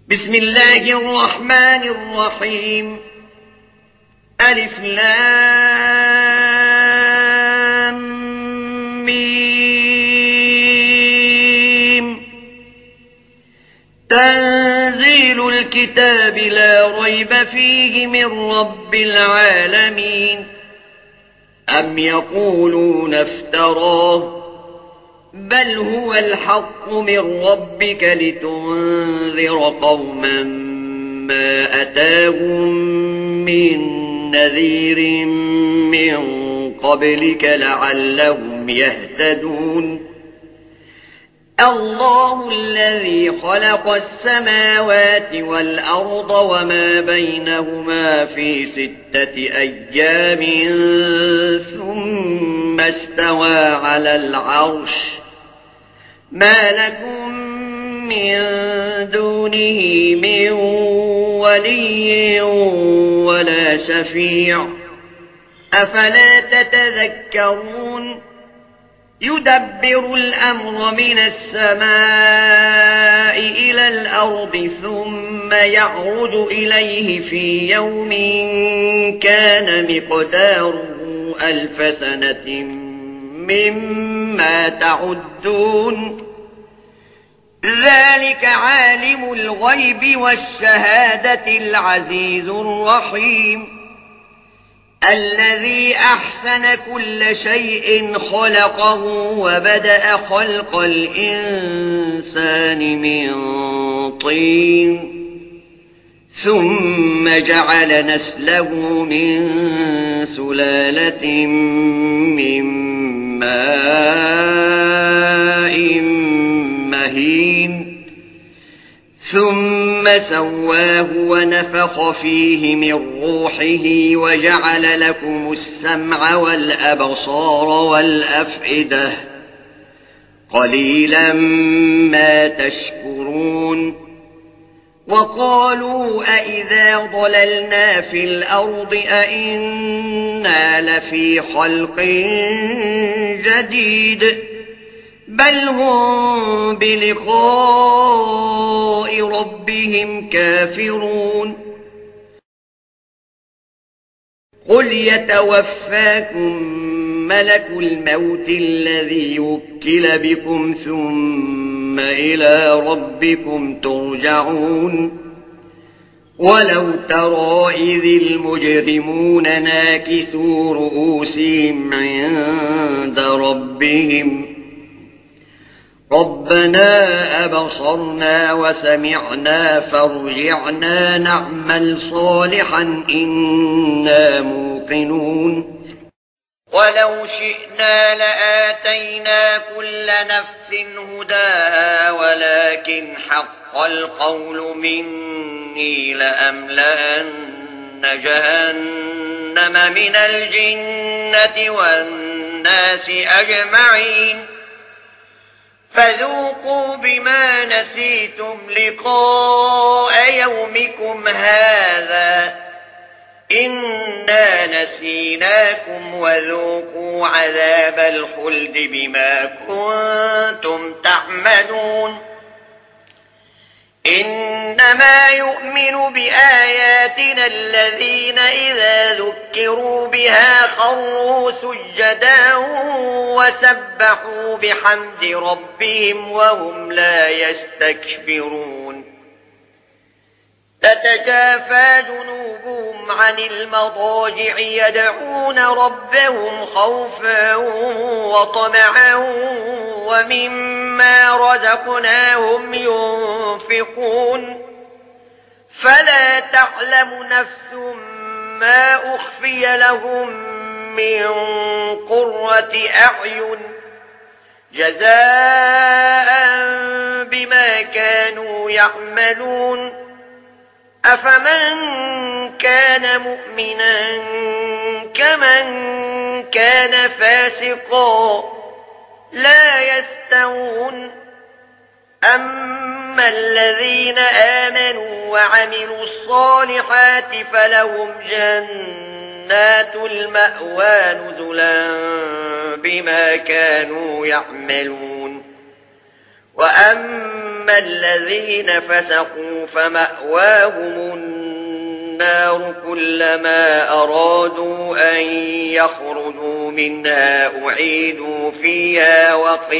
بسم الله الرحمن الرحيم. ألف لام ميم. تنزيل الكتاب لا ريب فيه من رب العالمين. أم يقولون افتراه بل هو الحق من ربك لتنذر قوما ما أتاهم من نذير من قبلك لعلهم يهتدون. الله الذي خلق السماوات والأرض وما بينهما في 6 أيام ثم استوى على العرش. ما لكم من دونه من ولي ولا شفيع أفلا تتذكرون. يدبر الأمر من السماء إلى الأرض ثم يعرج إليه في يوم كان مقداره 1000 سنة مما تعدون. ذلك عالم الغيب والشهادة العزيز الرحيم. الذي أحسن كل شيء خلقه وبدأ خلق الإنسان من طين ثم جعل نسله من سلالة من ماء مهين ثم سواه ونفخ فيه من روحه وجعل لكم السمع والأبصار والأفئدة قليلا ما تشكرون. وقالوا أئذا ضللنا في الأرض أئنا لفي خلق جديد بل هم بلقاء ربهم كافرون. قل يتوفاكم ملك الموت الذي وكل بكم ثم إلى ربكم ترجعون. ولو ترى إذ المجرمون ناكسوا رؤوسهم عند ربهم ربنا أبصرنا وسمعنا فارجعنا نعمل صالحا إنا موقنون. ولو شئنا لآتينا كل نفس هداها ولكن حق القول مني لأملأن جهنم من الجنة والناس أجمعين. فذوقوا بما نسيتم لقاء يومكم هذا إنا نسيناكم وذوقوا عذاب الخلد بما كنتم تعملون. إنما يؤمن بآياتنا الذين إذا ذكروا بها خروا سجدا وسبحوا بحمد ربهم وهم لا يستكبرون. تتجافى جنوبهم عن المضاجع يدعون ربهم خوفا وطمعا ومما رزقناهم ينفقون. فلا تعلم نفس ما أخفي لهم من قرة أعين جزاء بما كانوا يعملون. أفمن كان مؤمنا كمن كان فاسقا لا يستوون. أما الذين آمنوا وعملوا الصالحات فلهم جنات المأوى نزلا بما كانوا يعملون. وأما فأما الذين فسقوا فمأواهم النار كلما أرادوا أن يخرجوا منها أعيدوا فيها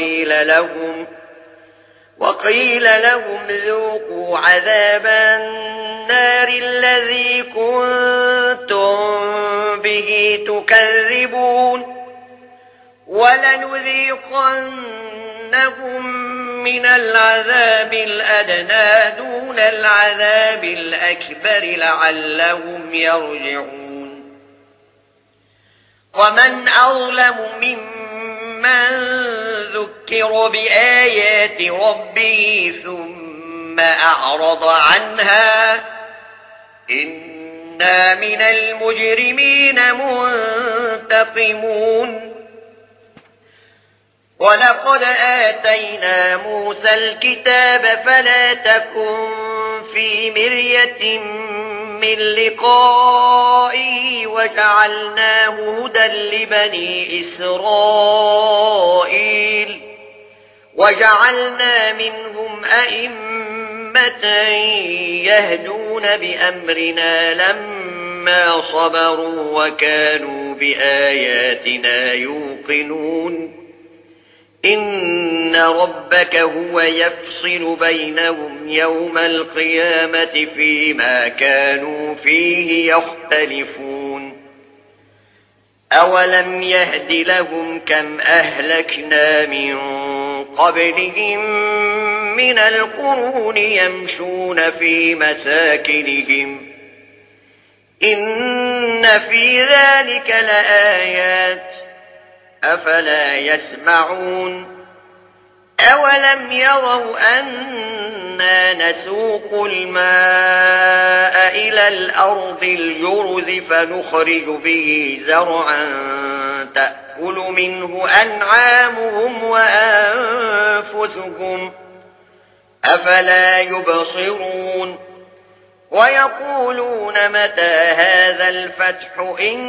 وقيل لهم ذوقوا عذاب النار الذي كنتم به تكذبون ولنذيقنهم من العذاب الأدنى دون العذاب الأكبر لعلهم يرجعون ومن أظلم ممن ذكر بآيات ربه ثم أعرض عنها إنا من المجرمين منتقمون ولقد آتينا موسى الكتاب فلا تكن في مرية من لقائه وجعلناه هدى لبني إسرائيل وجعلنا منهم أئمة يهدون بأمرنا لما صبروا وكانوا بآياتنا يوقنون إن ربك هو يفصل بينهم يوم القيامة فيما كانوا فيه يختلفون أولم يهد لهم كم أهلكنا من قبلهم من القرون يمشون في مساكنهم إن في ذلك لآيات أفلا يسمعون أولم يروا أنا نسوق الماء إلى الأرض الجرز فنخرج به زرعا تأكل منه أنعامهم وأنفسهم أفلا يبصرون ويقولون متى هذا الفتح إن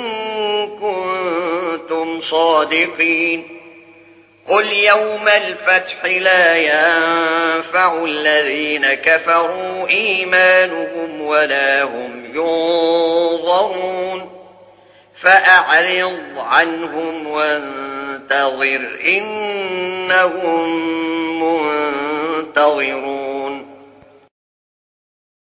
كنتم صادقين قل يوم الفتح لا ينفع الذين كفروا إيمانهم ولا هم ينظرون فأعرض عنهم وانتظر إنهم منتظرون